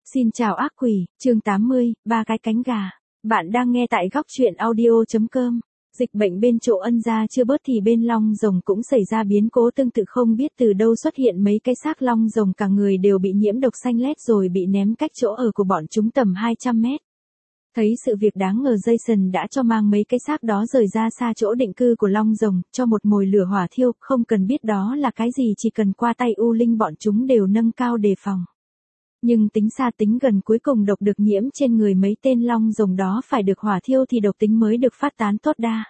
Xin chào ác quỷ, chương 80, ba cái cánh gà. Bạn đang nghe tại góc truyện audio.com. Dịch bệnh bên chỗ Ân gia chưa bớt thì bên Long Rồng cũng xảy ra biến cố tương tự, không biết từ đâu xuất hiện mấy cái xác Long Rồng, cả người đều bị nhiễm độc xanh lét rồi bị ném cách chỗ ở của bọn chúng tầm 200 mét. Thấy sự việc đáng ngờ, Jason đã cho mang mấy cái xác đó rời ra xa chỗ định cư của Long Rồng, cho một mồi lửa hỏa thiêu, không cần biết đó là cái gì, chỉ cần qua tay U Linh bọn chúng đều nâng cao đề phòng. Nhưng tính xa tính gần, cuối cùng độc được nhiễm trên người mấy tên Long Rồng đó phải được hỏa thiêu thì độc tính mới được phát tán tốt đa.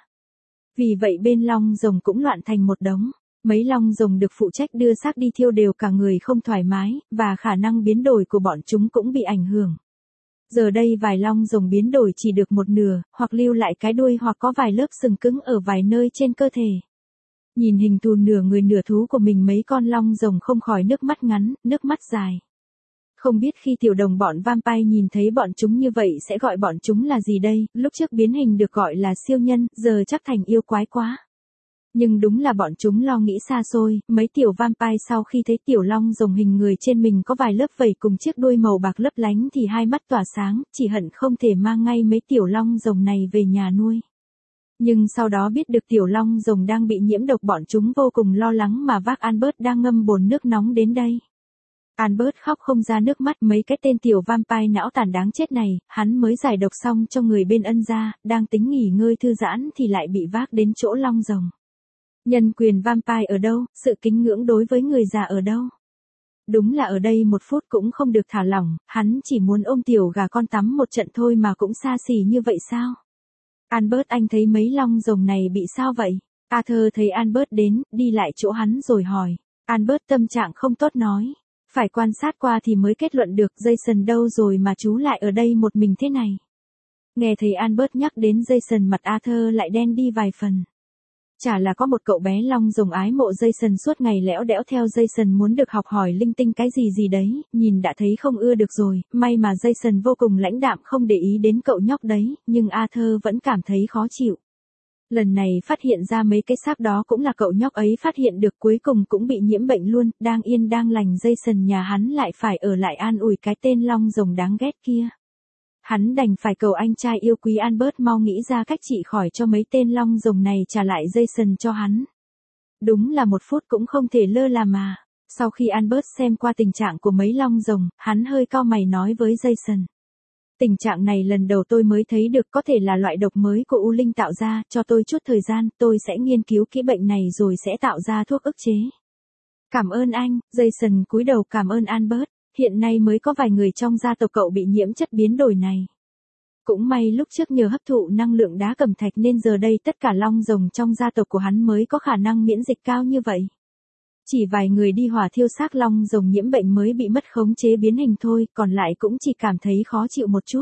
Vì vậy bên Long Rồng cũng loạn thành một đống. Mấy Long Rồng được phụ trách đưa xác đi thiêu đều cả người không thoải mái, và khả năng biến đổi của bọn chúng cũng bị ảnh hưởng. Giờ đây vài Long Rồng biến đổi chỉ được một nửa, hoặc lưu lại cái đuôi hoặc có vài lớp sừng cứng ở vài nơi trên cơ thể. Nhìn hình thù nửa người nửa thú của mình, mấy con Long Rồng không khỏi nước mắt ngắn, nước mắt dài. Không biết khi tiểu đồng bọn vampire nhìn thấy bọn chúng như vậy sẽ gọi bọn chúng là gì đây, lúc trước biến hình được gọi là siêu nhân, giờ chắc thành yêu quái quá. Nhưng đúng là bọn chúng lo nghĩ xa xôi, mấy tiểu vampire sau khi thấy tiểu Long Rồng hình người trên mình có vài lớp vảy cùng chiếc đuôi màu bạc lấp lánh thì hai mắt tỏa sáng, chỉ hận không thể mang ngay mấy tiểu Long Rồng này về nhà nuôi. Nhưng sau đó biết được tiểu Long Rồng đang bị nhiễm độc, bọn chúng vô cùng lo lắng mà vác Albert đang ngâm bồn nước nóng đến đây. Albert khóc không ra nước mắt, mấy cái tên tiểu vampire não tàn đáng chết này, hắn mới giải độc xong cho người bên Ân gia, đang tính nghỉ ngơi thư giãn thì lại bị vác đến chỗ Long Rồng. Nhân quyền vampire ở đâu, sự kính ngưỡng đối với người già ở đâu? Đúng là ở đây một phút cũng không được thả lỏng, hắn chỉ muốn ôm tiểu gà con tắm một trận thôi mà cũng xa xỉ như vậy sao? Albert, anh thấy mấy Long Rồng này bị sao vậy? Arthur thấy Albert đến, đi lại chỗ hắn rồi hỏi. Albert tâm trạng không tốt nói. Phải quan sát qua thì mới kết luận được. Jason đâu rồi mà chú lại ở đây một mình thế này? Nghe thấy Albert nhắc đến Jason, mặt Arthur lại đen đi vài phần. Chả là có một cậu bé Long Rồng ái mộ Jason, suốt ngày lẽo đẽo theo Jason muốn được học hỏi linh tinh cái gì gì đấy, nhìn đã thấy không ưa được rồi, may mà Jason vô cùng lãnh đạm không để ý đến cậu nhóc đấy, nhưng Arthur vẫn cảm thấy khó chịu. Lần này phát hiện ra mấy cái xác đó cũng là cậu nhóc ấy phát hiện được, cuối cùng cũng bị nhiễm bệnh luôn, đang yên đang lành Jason nhà hắn lại phải ở lại an ủi cái tên Long Rồng đáng ghét kia. Hắn đành phải cầu anh trai yêu quý Albert mau nghĩ ra cách trị khỏi cho mấy tên Long Rồng này, trả lại Jason cho hắn. Đúng là một phút cũng không thể lơ là mà. Sau khi Albert xem qua tình trạng của mấy Long Rồng, hắn hơi cau mày nói với Jason. Tình trạng này lần đầu tôi mới thấy được, có thể là loại độc mới của U Linh tạo ra, cho tôi chút thời gian, tôi sẽ nghiên cứu kỹ bệnh này rồi sẽ tạo ra thuốc ức chế. Cảm ơn anh, Jason cúi đầu cảm ơn Albert, hiện nay mới có vài người trong gia tộc cậu bị nhiễm chất biến đổi này. Cũng may lúc trước nhờ hấp thụ năng lượng đá cẩm thạch nên giờ đây tất cả Long Rồng trong gia tộc của hắn mới có khả năng miễn dịch cao như vậy. Chỉ vài người đi hỏa thiêu xác Long Rồng nhiễm bệnh mới bị mất khống chế biến hình thôi, còn lại cũng chỉ cảm thấy khó chịu một chút.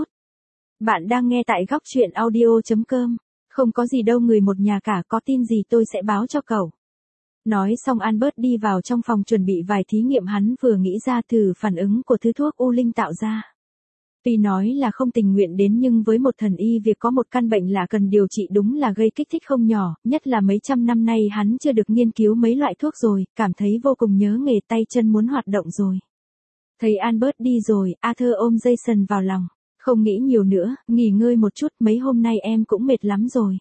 Bạn đang nghe tại góc truyện audio.com. Không có gì đâu người một nhà cả, có tin gì tôi sẽ báo cho cậu. Nói xong Albert đi vào trong phòng chuẩn bị vài thí nghiệm hắn vừa nghĩ ra thử phản ứng của thứ thuốc U Linh tạo ra. Tuy nói là không tình nguyện đến nhưng với một thần y việc có một căn bệnh là cần điều trị đúng là gây kích thích không nhỏ, nhất là mấy trăm năm nay hắn chưa được nghiên cứu mấy loại thuốc rồi, cảm thấy vô cùng nhớ nghề, tay chân muốn hoạt động rồi. Thấy Albert đi rồi, Arthur ôm Jason vào lòng. Không nghĩ nhiều nữa, nghỉ ngơi một chút, mấy hôm nay em cũng mệt lắm rồi.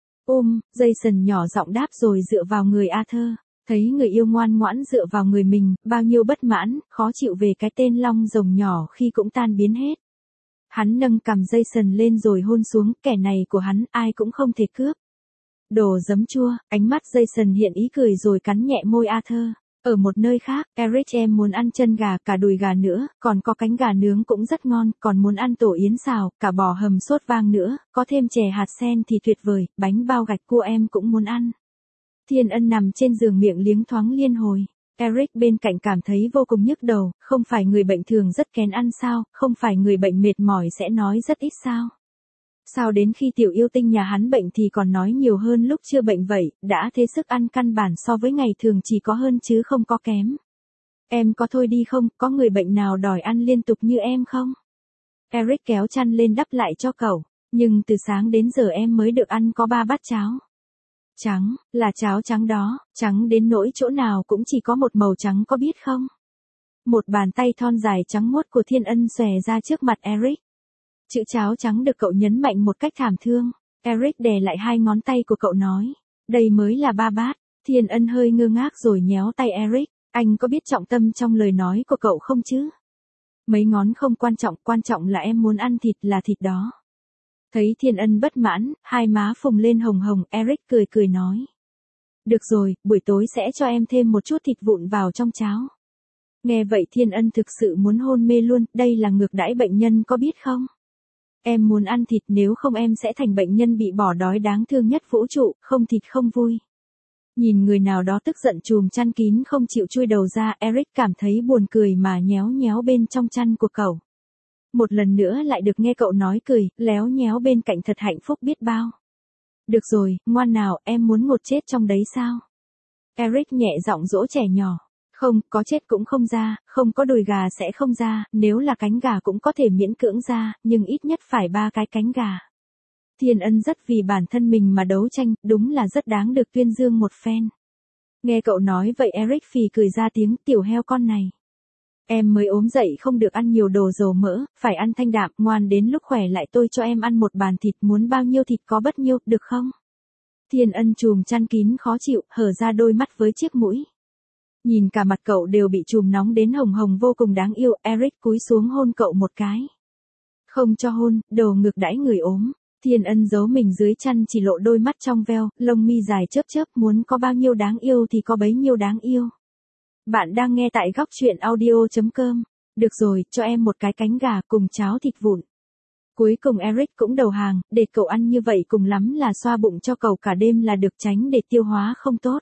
Jason nhỏ giọng đáp rồi dựa vào người Arthur. Thấy người yêu ngoan ngoãn dựa vào người mình, bao nhiêu bất mãn, khó chịu về cái tên Long Rồng nhỏ khi cũng tan biến hết. Hắn nâng cằm Jason lên rồi hôn xuống, kẻ này của hắn ai cũng không thể cướp. Đồ giấm chua, ánh mắt Jason hiện ý cười rồi cắn nhẹ môi Arthur. Ở một nơi khác, Eric, em muốn ăn chân gà, cả đùi gà nữa, còn có cánh gà nướng cũng rất ngon, còn muốn ăn tổ yến xào, cả bò hầm sốt vang nữa, có thêm chè hạt sen thì tuyệt vời, bánh bao gạch cua em cũng muốn ăn. Thiên Ân nằm trên giường miệng liếng thoáng liên hồi. Eric bên cạnh cảm thấy vô cùng nhức đầu, không phải người bệnh thường rất kén ăn sao, không phải người bệnh mệt mỏi sẽ nói rất ít sao. Sao đến khi tiểu yêu tinh nhà hắn bệnh thì còn nói nhiều hơn lúc chưa bệnh vậy, đã thế sức ăn căn bản so với ngày thường chỉ có hơn chứ không có kém. Em có thôi đi không, có người bệnh nào đòi ăn liên tục như em không? Eric kéo chăn lên đắp lại cho cậu, nhưng từ sáng đến giờ em mới được ăn có 3 bát cháo. Trắng, là cháo trắng đó, trắng đến nỗi chỗ nào cũng chỉ có một màu trắng có biết không? Một bàn tay thon dài trắng muốt của Thiên Ân xòe ra trước mặt Eric. Chữ cháo trắng được cậu nhấn mạnh một cách thảm thương. Eric đè lại hai ngón tay của cậu nói. Đây mới là 3 bát. Thiên Ân hơi ngơ ngác rồi nhéo tay Eric. Anh có biết trọng tâm trong lời nói của cậu không chứ? Mấy ngón không quan trọng là em muốn ăn thịt là thịt đó. Thấy Thiên Ân bất mãn, hai má phồng lên hồng hồng, Eric cười nói. Được rồi, buổi tối sẽ cho em thêm một chút thịt vụn vào trong cháo. Nghe vậy Thiên Ân thực sự muốn hôn mê luôn, đây là ngược đãi bệnh nhân có biết không? Em muốn ăn thịt, nếu không em sẽ thành bệnh nhân bị bỏ đói đáng thương nhất vũ trụ, không thịt không vui. Nhìn người nào đó tức giận chùm chăn kín không chịu chui đầu ra, Eric cảm thấy buồn cười mà nhéo nhéo bên trong chăn của cậu. Một lần nữa lại được nghe cậu nói cười, léo nhéo bên cạnh thật hạnh phúc biết bao. Được rồi, ngoan nào, em muốn ngột chết trong đấy sao? Eric nhẹ giọng dỗ trẻ nhỏ. Không, có chết cũng không ra, không có đùi gà sẽ không ra, nếu là cánh gà cũng có thể miễn cưỡng ra, nhưng ít nhất phải 3 cái cánh gà. Thiên Ân rất vì bản thân mình mà đấu tranh, đúng là rất đáng được tuyên dương một phen. Nghe cậu nói vậy Eric phì cười ra tiếng, tiểu heo con này. Em mới ốm dậy không được ăn nhiều đồ dầu mỡ, phải ăn thanh đạm, ngoan đến lúc khỏe lại tôi cho em ăn một bàn thịt, muốn bao nhiêu thịt có bấy nhiêu, được không? Thiên Ân chùm chăn kín khó chịu, hở ra đôi mắt với chiếc mũi. Nhìn cả mặt cậu đều bị chùm nóng đến hồng hồng vô cùng đáng yêu, Eric cúi xuống hôn cậu một cái. Không cho hôn, đồ ngược đãi người ốm. Thiên Ân giấu mình dưới chăn chỉ lộ đôi mắt trong veo, lông mi dài chớp, muốn có bao nhiêu đáng yêu thì có bấy nhiêu đáng yêu. Bạn đang nghe tại góc truyện audio.com. Được rồi, cho em một cái cánh gà cùng cháo thịt vụn. Cuối cùng Eric cũng đầu hàng, để cậu ăn như vậy cùng lắm là xoa bụng cho cậu cả đêm là được, tránh để tiêu hóa không tốt.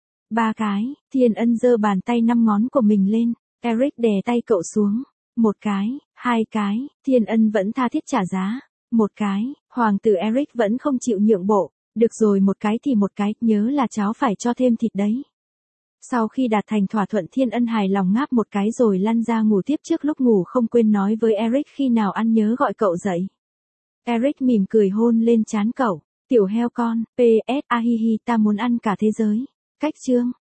3 cái, Thiên Ân giơ bàn tay 5 ngón của mình lên, Eric đè tay cậu xuống. 1 cái, 2 cái, Thiên Ân vẫn tha thiết trả giá. 1 cái, hoàng tử Eric vẫn không chịu nhượng bộ. Được rồi, 1 cái thì 1 cái, nhớ là cháo phải cho thêm thịt đấy. Sau khi đạt thành thỏa thuận Thiên Ân hài lòng ngáp 1 cái rồi lăn ra ngủ tiếp, trước lúc ngủ không quên nói với Eric khi nào ăn nhớ gọi cậu dậy. Eric mỉm cười hôn lên trán cậu, tiểu heo con, PS, ahihi ta muốn ăn cả thế giới. Cách chương